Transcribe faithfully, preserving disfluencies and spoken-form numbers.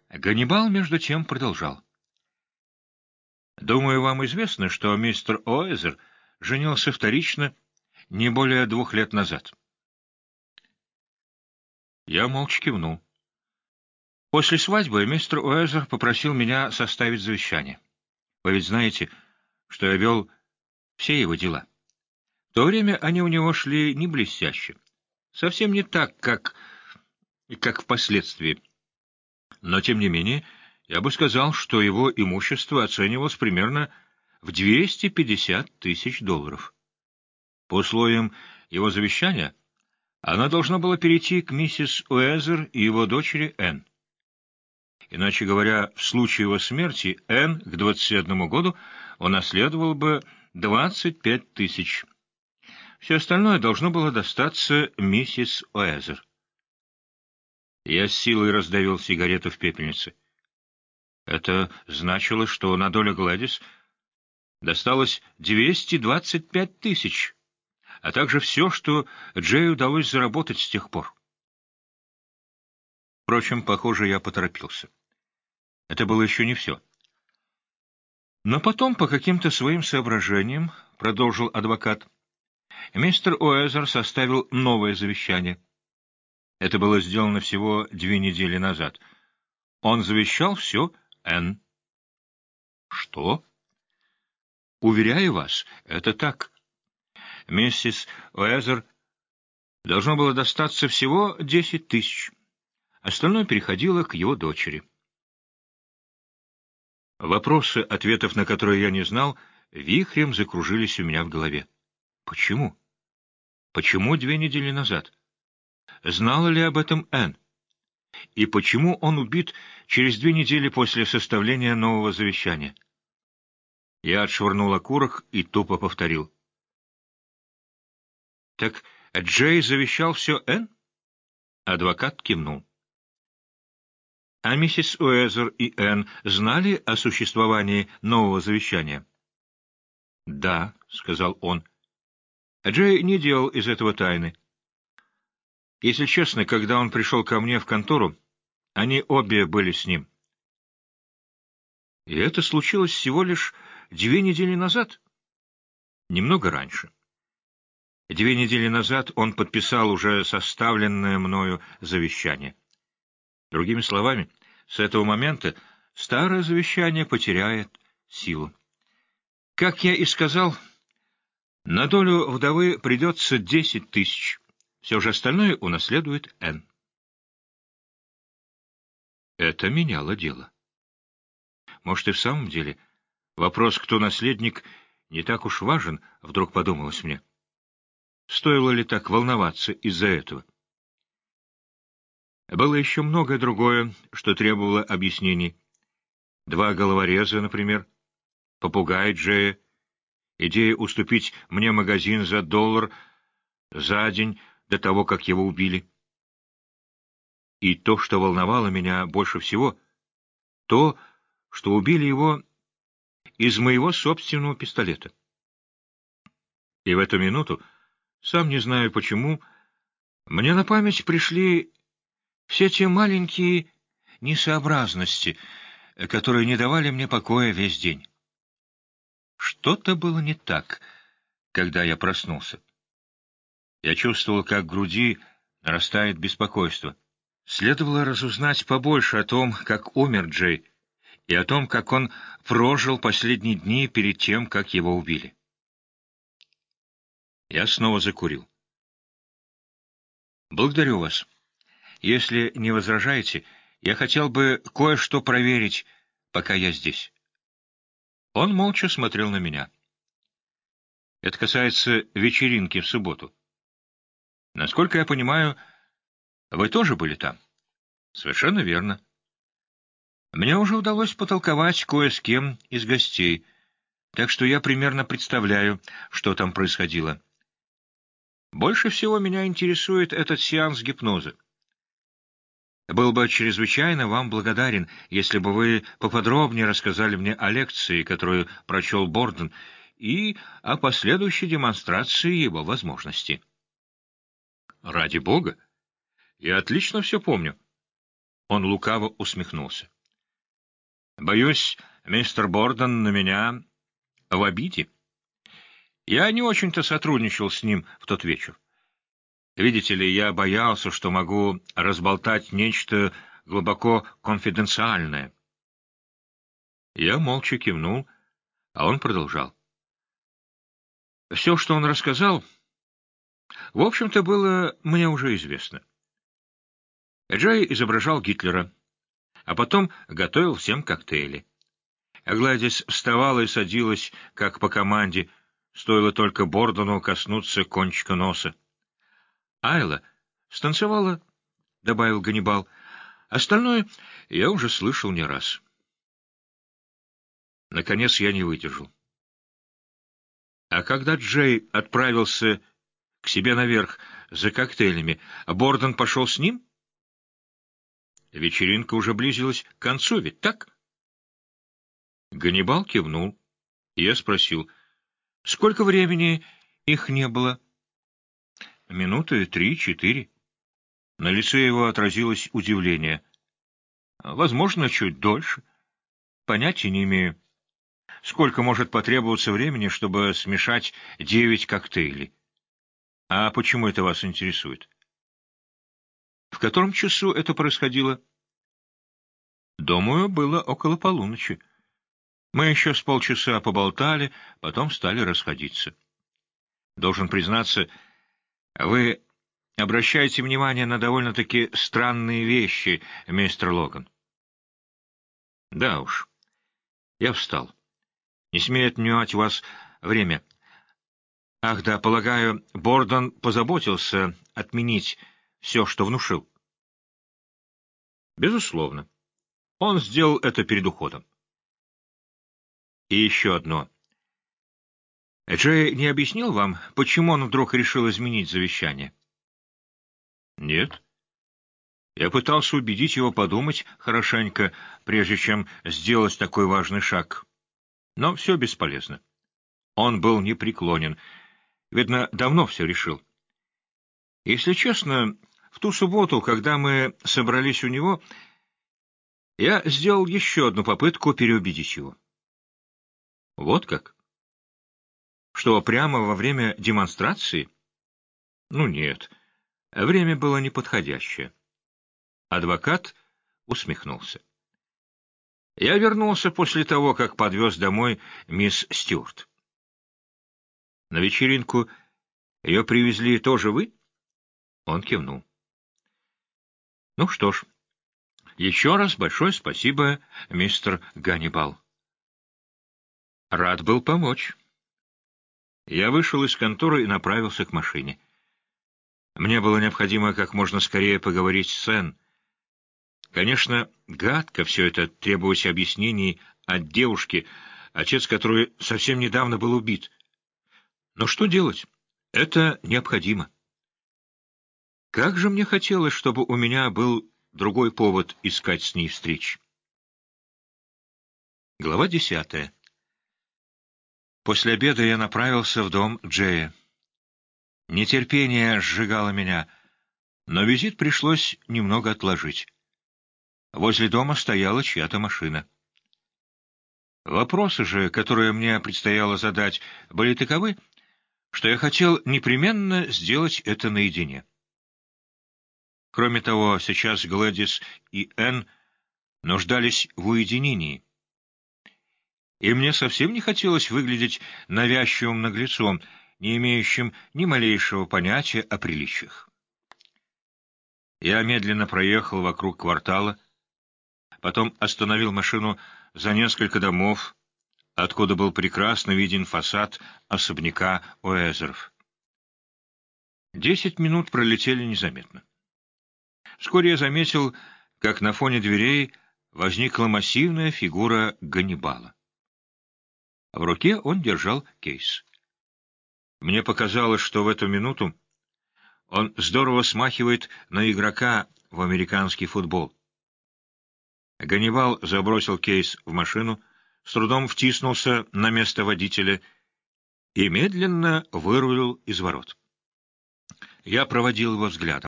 Ганнибал, между тем, продолжал. «Думаю, вам известно, что мистер Оэзер женился вторично не более двух лет назад». Я молча кивнул. После свадьбы мистер Уэзер попросил меня составить завещание. Вы ведь знаете, что я вел все его дела. В то время они у него шли не блестяще. Совсем не так, как, как впоследствии. Но, тем не менее, я бы сказал, что его имущество оценивалось примерно в двести пятьдесят тысяч долларов. По условиям его завещания она должна была перейти к миссис Уэзер и его дочери Энн. Иначе говоря, в случае его смерти Энн к двадцати одному году унаследовал бы двадцать пять тысяч. Все остальное должно было достаться миссис Уэзер. Я с силой раздавил сигарету в пепельнице. Это значило, что на долю Гладис досталось двести двадцать пять тысяч, а также все, что Джею удалось заработать с тех пор. Впрочем, похоже, я поторопился. Это было еще не все. Но потом, по каким-то своим соображениям, продолжил адвокат, мистер Уэзер составил новое завещание. Это было сделано всего две недели назад. Он завещал все Энн. Что? Уверяю вас, это так. Миссис Уэзер должно было достаться всего десять тысяч. Остальное переходило к его дочери. Вопросы, ответов на которые я не знал, вихрем закружились у меня в голове. Почему? Почему две недели назад? Знала ли об этом Энн? И почему он убит через две недели после составления нового завещания? Я отшвырнул окурок и тупо повторил. Так Джей завещал все Энн? Адвокат кивнул. А миссис Уэзер и Энн знали о существовании нового завещания? Да, сказал он. Джей не делал из этого тайны. Если честно, когда он пришел ко мне в контору, они обе были с ним. И это случилось всего лишь две недели назад? Немного раньше. Две недели назад он подписал уже составленное мною завещание. Другими словами, с этого момента старое завещание потеряет силу. Как я и сказал, на долю вдовы придется десять тысяч. Все же остальное унаследует Энн. Это меняло дело. Может, и в самом деле вопрос, кто наследник, не так уж важен, вдруг подумалось мне. Стоило ли так волноваться из-за этого? Было еще многое другое, что требовало объяснений. Два головореза, например, попугай Джея, идея уступить мне магазин за доллар за день до того, как его убили. И то, что волновало меня больше всего, то, что убили его из моего собственного пистолета. И в эту минуту, сам не знаю почему, мне на память пришли все те маленькие несообразности, которые не давали мне покоя весь день. Что-то было не так, когда я проснулся. Я чувствовал, как в груди нарастает беспокойство. Следовало разузнать побольше о том, как умер Джей, и о том, как он прожил последние дни перед тем, как его убили. Я снова закурил. «Благодарю вас. Если не возражаете, я хотел бы кое-что проверить, пока я здесь». Он молча смотрел на меня. «Это касается вечеринки в субботу. Насколько я понимаю, вы тоже были там?» «Совершенно верно. Мне уже удалось потолковать кое с кем из гостей, так что я примерно представляю, что там происходило. Больше всего меня интересует этот сеанс гипноза. Был бы чрезвычайно вам благодарен, если бы вы поподробнее рассказали мне о лекции, которую прочел Борден, и о последующей демонстрации его возможностей». «Ради бога! Я отлично все помню». Он лукаво усмехнулся. Боюсь, мистер Борден на меня в обиде. Я не очень-то сотрудничал с ним в тот вечер. Видите ли, я боялся, что могу разболтать нечто глубоко конфиденциальное. Я молча кивнул, а он продолжал. Все, что он рассказал, в общем-то, было мне уже известно. Джей изображал Гитлера, а потом готовил всем коктейли. Гладис вставала и садилась, как по команде, стоило только Бордону коснуться кончика носа. Айла станцевала, — добавил Ганнибал. Остальное я уже слышал не раз. Наконец я не выдержал. А когда Джей отправился к себе наверх за коктейлями, Бордон пошел с ним? Вечеринка уже близилась к концу, ведь так? Ганнибал кивнул, и я спросил, сколько времени их не было? Минуты три-четыре. На лице его отразилось удивление. Возможно, чуть дольше. Понятия не имею. Сколько может потребоваться времени, чтобы смешать девять коктейлей? А почему это вас интересует? В котором часу это происходило? Думаю, было около полуночи. Мы еще с полчаса поболтали, потом стали расходиться. Должен признаться, вы обращаете внимание на довольно-таки странные вещи, мистер Логан. Да уж. Я встал. Не смею отнимать у вас время. Ах да, полагаю, Бордон позаботился отменить все, что внушил. Безусловно. Он сделал это перед уходом. И еще одно. Джей не объяснил вам, почему он вдруг решил изменить завещание? Нет. Я пытался убедить его подумать хорошенько, прежде чем сделать такой важный шаг. Но все бесполезно. Он был непреклонен. Видно, давно все решил. Если честно, в ту субботу, когда мы собрались у него, я сделал еще одну попытку переубедить его. Вот как? Что, прямо во время демонстрации? Ну нет, время было неподходящее. Адвокат усмехнулся. Я вернулся после того, как подвез домой мисс Стюарт. На вечеринку ее привезли тоже вы? Он кивнул. Ну что ж, еще раз большое спасибо, мистер Ганнибал. Рад был помочь. Я вышел из конторы и направился к машине. Мне было необходимо как можно скорее поговорить с Энн. Конечно, гадко все это требовать объяснений от девушки, отец которой совсем недавно был убит. Но что делать? Это необходимо. Как же мне хотелось, чтобы у меня был другой повод искать с ней встреч. Глава десятая. После обеда я направился в дом Джея. Нетерпение сжигало меня, но визит пришлось немного отложить. Возле дома стояла чья-то машина. Вопросы же, которые мне предстояло задать, были таковы, что я хотел непременно сделать это наедине. Кроме того, сейчас Глэдис и Энн нуждались в уединении. И мне совсем не хотелось выглядеть навязчивым наглецом, не имеющим ни малейшего понятия о приличиях. Я медленно проехал вокруг квартала, потом остановил машину за несколько домов, откуда был прекрасно виден фасад особняка Уэзеров. Десять минут пролетели незаметно. Вскоре я заметил, как на фоне дверей возникла массивная фигура Ганнибала. В руке он держал кейс. Мне показалось, что в эту минуту он здорово смахивает на игрока в американский футбол. Ганнибал забросил кейс в машину, с трудом втиснулся на место водителя и медленно вырулил из ворот. Я проводил его взглядом.